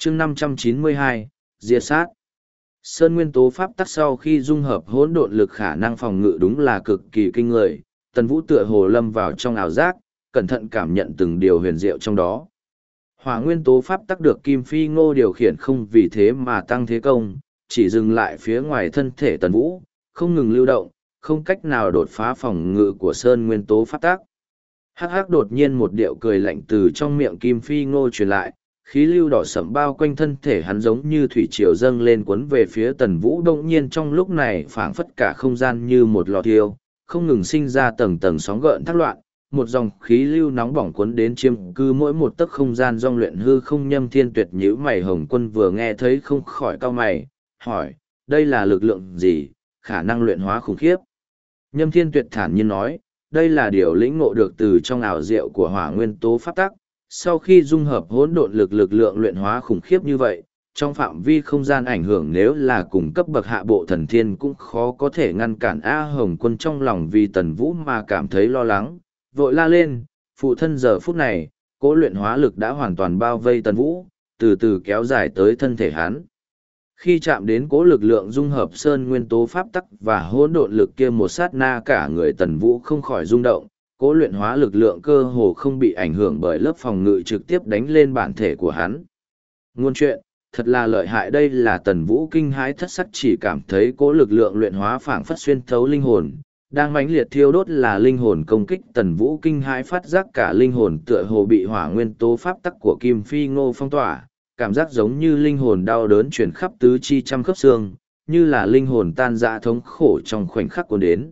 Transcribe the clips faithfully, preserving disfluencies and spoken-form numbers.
chương năm trăm chín mươi hai, diệt sát. Sơn nguyên tố pháp tắc sau khi dung hợp hỗn độn lực khả năng phòng ngự đúng là cực kỳ kinh người, Tần Vũ tựa hồ lâm vào trong ảo giác, cẩn thận cảm nhận từng điều huyền diệu trong đó. Hỏa nguyên tố pháp tắc được Kim Phi Ngô điều khiển không vì thế mà tăng thế công, chỉ dừng lại phía ngoài thân thể Tần Vũ, không ngừng lưu động, không cách nào đột phá phòng ngự của Sơn nguyên tố pháp tắc. Hắc hắc, đột nhiên một điệu cười lạnh từ trong miệng Kim Phi Ngô truyền lại, khí lưu đỏ sẫm bao quanh thân thể hắn giống như thủy triều dâng lên cuốn về phía Tần Vũ. Đông nhiên trong lúc này phảng phất cả không gian như một lò thiêu, không ngừng sinh ra tầng tầng sóng gợn thác loạn, một dòng khí lưu nóng bỏng cuốn đến chiếm cư mỗi một tấc không gian dòng luyện hư không. Nhâm Thiên Tuyệt nhíu mày, Hồng Quân vừa nghe thấy không khỏi cau mày, hỏi, đây là lực lượng gì, khả năng luyện hóa khủng khiếp. Nhâm Thiên Tuyệt thản nhiên nói, đây là điều lĩnh ngộ được từ trong ảo diệu của hỏa nguyên tố pháp tắc. Sau khi dung hợp hỗn độn lực, lực lượng luyện hóa khủng khiếp như vậy, trong phạm vi không gian ảnh hưởng nếu là cùng cấp bậc hạ bộ thần thiên cũng khó có thể ngăn cản. A Hồng Quân trong lòng vì Tần Vũ mà cảm thấy lo lắng, vội la lên, phụ thân. Giờ phút này, cỗ luyện hóa lực đã hoàn toàn bao vây Tần Vũ, từ từ kéo dài tới thân thể hắn. Khi chạm đến cỗ lực lượng dung hợp sơn nguyên tố pháp tắc và hỗn độn lực kia, một sát na cả người Tần Vũ không khỏi rung động, cỗ luyện hóa lực lượng cơ hồ không bị ảnh hưởng bởi lớp phòng ngự trực tiếp đánh lên bản thể của hắn. Ngôn chuyện, thật là lợi hại. Đây là Tần Vũ kinh hãi thất sắc, chỉ cảm thấy cỗ lực lượng luyện hóa phảng phất xuyên thấu linh hồn, đang mãnh liệt thiêu đốt là linh hồn công kích. Tần Vũ kinh hãi phát giác cả linh hồn tựa hồ bị hỏa nguyên tố pháp tắc của Kim Phi Ngô phong tỏa, cảm giác giống như linh hồn đau đớn chuyển khắp tứ chi trăm khớp xương, như là linh hồn tan rã thống khổ trong khoảnh khắc cuốn đến.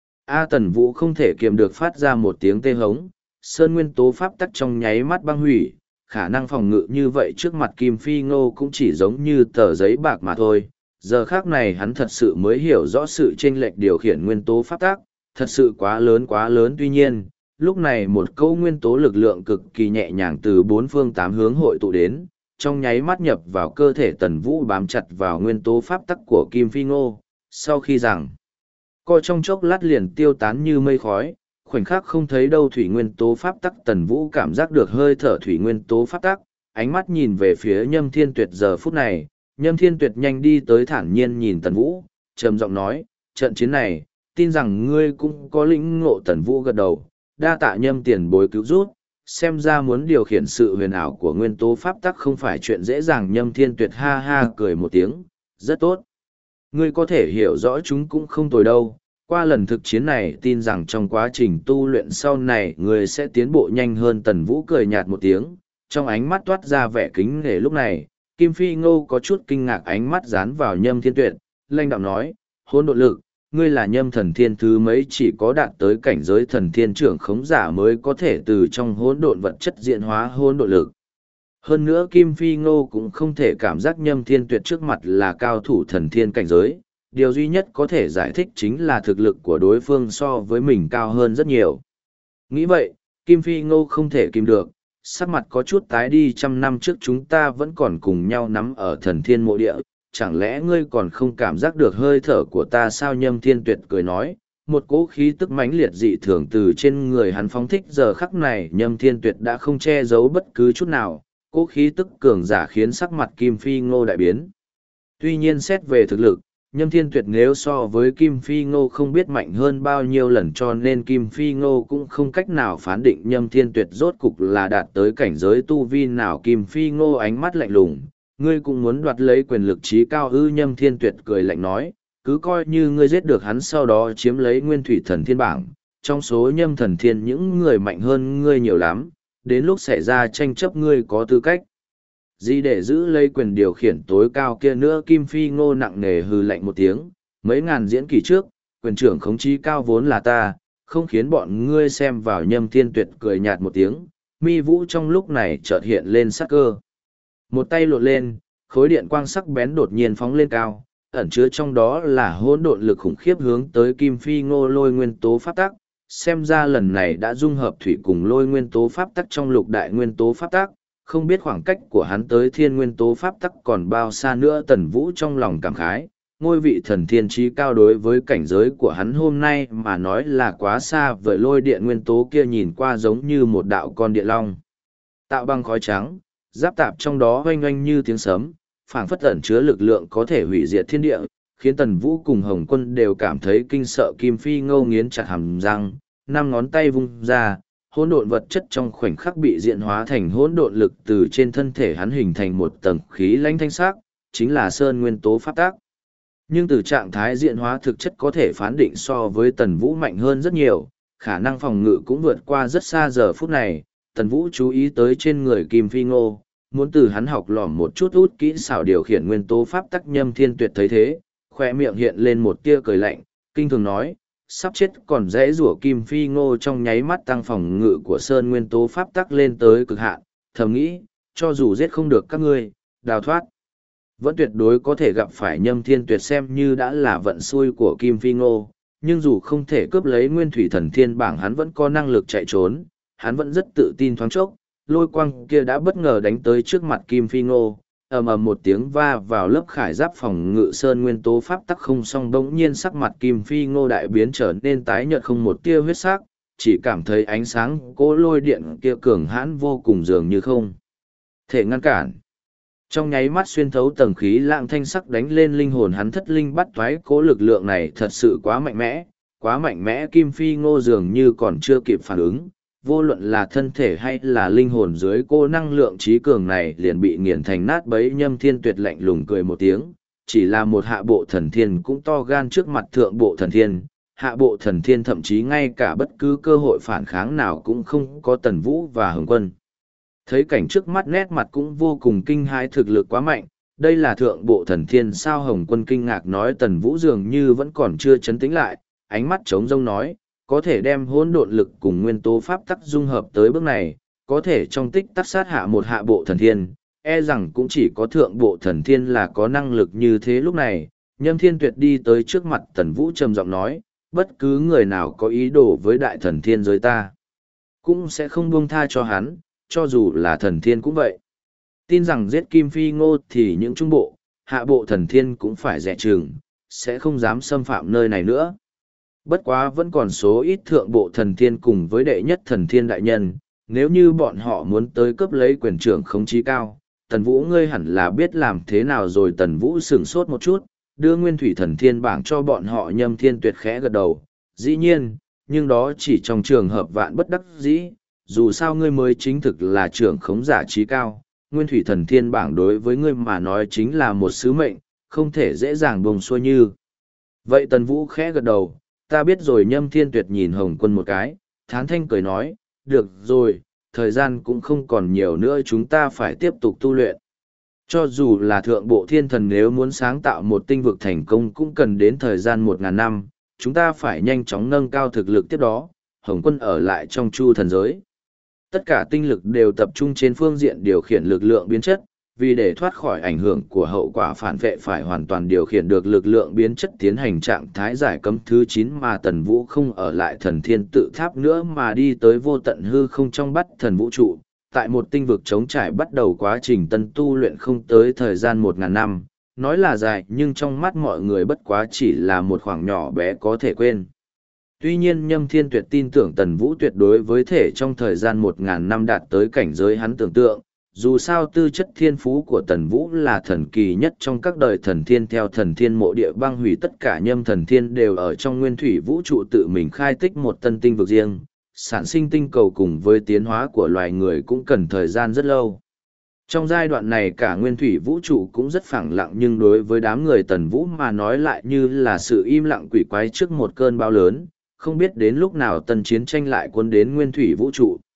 A Tần Vũ không thể kiềm được phát ra một tiếng tê hống, sơn nguyên tố pháp tắc trong nháy mắt băng hủy, khả năng phòng ngự như vậy trước mặt Kim Phi Ngô cũng chỉ giống như tờ giấy bạc mà thôi. Giờ khác này hắn thật sự mới hiểu rõ sự chênh lệch điều khiển nguyên tố pháp tắc, thật sự quá lớn quá lớn. Tuy nhiên, lúc này một câu nguyên tố lực lượng cực kỳ nhẹ nhàng từ bốn phương tám hướng hội tụ đến, trong nháy mắt nhập vào cơ thể Tần Vũ, bám chặt vào nguyên tố pháp tắc của Kim Phi Ngô. Sau khi rằng co trong chốc lát liền tiêu tán như mây khói, khoảnh khắc không thấy đâu thủy nguyên tố pháp tắc. Tần Vũ cảm giác được hơi thở thủy nguyên tố pháp tắc, ánh mắt nhìn về phía Nhâm Thiên Tuyệt. Giờ phút này, Nhâm Thiên Tuyệt nhanh đi tới, thản nhiên nhìn Tần Vũ, trầm giọng nói, trận chiến này, tin rằng ngươi cũng có lĩnh ngộ. Tần Vũ gật đầu, đa tạ Nhâm tiền bối cứu giúp, xem ra muốn điều khiển sự huyền ảo của nguyên tố pháp tắc không phải chuyện dễ dàng. Nhâm Thiên Tuyệt ha ha cười một tiếng, rất tốt. Ngươi có thể hiểu rõ chúng cũng không tồi đâu. Qua lần thực chiến này, tin rằng trong quá trình tu luyện sau này ngươi sẽ tiến bộ nhanh hơn. Tần Vũ cười nhạt một tiếng, trong ánh mắt toát ra vẻ kính nể. Lúc này, Kim Phi Ngô có chút kinh ngạc, ánh mắt dán vào Nhâm Thiên Tuyệt, lanh đạm nói, hỗn độn lực, ngươi là Nhâm thần thiên thứ mấy? Chỉ có đạt tới cảnh giới thần thiên trưởng khống giả mới có thể từ trong hỗn độn vật chất diễn hóa hỗn độn lực. Hơn nữa Kim Phi Ngô cũng không thể cảm giác Nhâm Thiên Tuyệt trước mặt là cao thủ thần thiên cảnh giới, điều duy nhất có thể giải thích chính là thực lực của đối phương so với mình cao hơn rất nhiều. Nghĩ vậy, Kim Phi Ngô không thể kìm được, sắc mặt có chút tái đi. Trăm năm trước chúng ta vẫn còn cùng nhau nắm ở thần thiên mộ địa, chẳng lẽ ngươi còn không cảm giác được hơi thở của ta sao? Nhâm Thiên Tuyệt cười nói, một cỗ khí tức mãnh liệt dị thường từ trên người hắn phóng thích. Giờ khắc này Nhâm Thiên Tuyệt đã không che giấu bất cứ chút nào, cỗ khí tức cường giả khiến sắc mặt Kim Phi Ngô đại biến. Tuy nhiên xét về thực lực, Nhâm Thiên Tuyệt nếu so với Kim Phi Ngô không biết mạnh hơn bao nhiêu lần, cho nên Kim Phi Ngô cũng không cách nào phán định Nhâm Thiên Tuyệt rốt cục là đạt tới cảnh giới tu vi nào. Kim Phi Ngô ánh mắt lạnh lùng, ngươi cũng muốn đoạt lấy quyền lực trí cao ư? Nhâm Thiên Tuyệt cười lạnh nói, cứ coi như ngươi giết được hắn sau đó chiếm lấy nguyên thủy thần thiên bảng, trong số Nhâm thần thiên những người mạnh hơn ngươi nhiều lắm, đến lúc xảy ra tranh chấp ngươi có tư cách gì để giữ lấy quyền điều khiển tối cao kia nữa? Kim Phi Ngô nặng nề hừ lạnh một tiếng, mấy ngàn diễn kỳ trước, quyền trưởng khống chí cao vốn là ta, không khiến bọn ngươi xem vào. Nhâm Thiên Tuyệt cười nhạt một tiếng, mi vũ trong lúc này chợt hiện lên sắc cơ. Một tay lột lên, khối điện quang sắc bén đột nhiên phóng lên cao, ẩn chứa trong đó là hỗn độn lực khủng khiếp hướng tới Kim Phi Ngô. Lôi nguyên tố pháp tắc, xem ra lần này đã dung hợp thủy cùng lôi nguyên tố pháp tắc trong lục đại nguyên tố pháp tắc, không biết khoảng cách của hắn tới thiên nguyên tố pháp tắc còn bao xa nữa. Tần Vũ trong lòng cảm khái, ngôi vị thần thiên trí cao đối với cảnh giới của hắn hôm nay mà nói là quá xa vời. Lôi điện nguyên tố kia nhìn qua giống như một đạo con điện long tạo bằng khói trắng, giáp tạp trong đó oanh oanh như tiếng sấm, phảng phất ẩn chứa lực lượng có thể hủy diệt thiên địa, khiến Tần Vũ cùng Hồng Quân đều cảm thấy kinh sợ. Kim Phi Ngô nghiến chặt hàm răng, năm ngón tay vung ra, hỗn độn vật chất trong khoảnh khắc bị diễn hóa thành hỗn độn lực, từ trên thân thể hắn hình thành một tầng khí lãnh thanh sắc, chính là sơn nguyên tố pháp tác. Nhưng từ trạng thái diễn hóa thực chất có thể phán định so với Tần Vũ mạnh hơn rất nhiều, khả năng phòng ngự cũng vượt qua rất xa. Giờ phút này, Tần Vũ chú ý tới trên người Kim Phi Ngô, muốn từ hắn học lỏm một chút út kỹ xảo điều khiển nguyên tố pháp tắc. Nhâm Thiên Tuyệt thấy thế, khoe miệng hiện lên một tia cười lạnh, kinh thường nói, sắp chết còn dễ rủa. Kim Phi Ngô trong nháy mắt tăng phòng ngự của sơn nguyên tố pháp tắc lên tới cực hạn, thầm nghĩ, cho dù giết không được các ngươi, đào thoát vẫn tuyệt đối có thể gặp phải Nhâm Thiên Tuyệt, xem như đã là vận xui của Kim Phi Ngô. Nhưng dù không thể cướp lấy nguyên thủy thần thiên bảng, hắn vẫn có năng lực chạy trốn, hắn vẫn rất tự tin. Thoáng chốc, lôi quang kia đã bất ngờ đánh tới trước mặt Kim Phi Ngô, ầm ầm một tiếng va vào lớp khải giáp phòng ngự sơn nguyên tố pháp tắc không, song bỗng nhiên sắc mặt Kim Phi Ngô đại biến, trở nên tái nhợt không một tia huyết sắc, chỉ cảm thấy ánh sáng cỗ lôi điện kia cường hãn vô cùng, dường như không thể ngăn cản. Trong nháy mắt xuyên thấu tầng khí lãng thanh sắc đánh lên linh hồn hắn, thất linh bắt toái. Cố lực lượng này thật sự quá mạnh mẽ, quá mạnh mẽ. Kim Phi Ngô dường như còn chưa kịp phản ứng, vô luận là thân thể hay là linh hồn dưới cô năng lượng trí cường này liền bị nghiền thành nát bấy. Nhâm Thiên Tuyệt lạnh lùng cười một tiếng, chỉ là một hạ bộ thần thiên cũng to gan trước mặt thượng bộ thần thiên. Hạ bộ thần thiên thậm chí ngay cả bất cứ cơ hội phản kháng nào cũng không có. Tần Vũ và Hồng Quân thấy cảnh trước mắt, nét mặt cũng vô cùng kinh hãi, thực lực quá mạnh, đây là thượng bộ thần thiên sao? Hồng Quân kinh ngạc nói. Tần Vũ dường như vẫn còn chưa chấn tĩnh lại, ánh mắt trống rông nói, có thể đem hỗn độn lực cùng nguyên tố pháp tắc dung hợp tới bước này, có thể trong tích tắc sát hạ một hạ bộ thần thiên, e rằng cũng chỉ có thượng bộ thần thiên là có năng lực như thế. Lúc này, Nhâm Thiên Tuyệt đi tới trước mặt Tần Vũ trầm giọng nói, bất cứ người nào có ý đồ với đại thần thiên giới ta, cũng sẽ không buông tha cho hắn, cho dù là thần thiên cũng vậy. Tin rằng giết Kim Phi Ngô thì những trung bộ, hạ bộ thần thiên cũng phải dè chừng, sẽ không dám xâm phạm nơi này nữa. Bất quá vẫn còn số ít thượng bộ thần thiên cùng với đệ nhất thần thiên đại nhân, nếu như bọn họ muốn tới cướp lấy quyền trưởng khống chí cao, Tần Vũ ngươi hẳn là biết làm thế nào rồi. Tần Vũ sửng sốt một chút, đưa nguyên thủy thần thiên bảng cho bọn họ. Nhâm Thiên Tuyệt khẽ gật đầu, dĩ nhiên, nhưng đó chỉ trong trường hợp vạn bất đắc dĩ, dù sao ngươi mới chính thực là trưởng khống giả trí cao, nguyên thủy thần thiên bảng đối với ngươi mà nói chính là một sứ mệnh, không thể dễ dàng buông xuôi như vậy. Tần Vũ khẽ gật đầu, ta biết rồi. Nhâm Thiên Tuyệt nhìn Hồng Quân một cái, thán thanh cười nói, được rồi, thời gian cũng không còn nhiều nữa, chúng ta phải tiếp tục tu luyện. Cho dù là thượng bộ thiên thần nếu muốn sáng tạo một tinh vực thành công cũng cần đến thời gian một ngàn năm, chúng ta phải nhanh chóng nâng cao thực lực. Tiếp đó, Hồng Quân ở lại trong Chu thần giới. Tất cả tinh lực đều tập trung trên phương diện điều khiển lực lượng biến chất, vì để thoát khỏi ảnh hưởng của hậu quả phản vệ phải hoàn toàn điều khiển được lực lượng biến chất tiến hành trạng thái giải cấm thứ chín. Mà Tần Vũ không ở lại thần thiên tự tháp nữa mà đi tới vô tận hư không trong bắt thần vũ trụ, tại một tinh vực trống trải bắt đầu quá trình tân tu luyện. Không tới thời gian một ngàn năm, nói là dài nhưng trong mắt mọi người bất quá chỉ là một khoảng nhỏ bé có thể quên. Tuy nhiên Nhâm Thiên Tuyệt tin tưởng Tần Vũ tuyệt đối với thể trong thời gian một ngàn năm đạt tới cảnh giới hắn tưởng tượng. Dù sao tư chất thiên phú của Tần Vũ là thần kỳ nhất trong các đời thần thiên. Theo thần thiên mộ địa băng hủy, tất cả nhâm thần thiên đều ở trong nguyên thủy vũ trụ tự mình khai tích một tân tinh vực riêng. Sản sinh tinh cầu cùng với tiến hóa của loài người cũng cần thời gian rất lâu. Trong giai đoạn này cả nguyên thủy vũ trụ cũng rất phẳng lặng, nhưng đối với đám người Tần Vũ mà nói lại như là sự im lặng quỷ quái trước một cơn bão lớn. Không biết đến lúc nào tân chiến tranh lại cuốn đến nguyên thủy vũ trụ.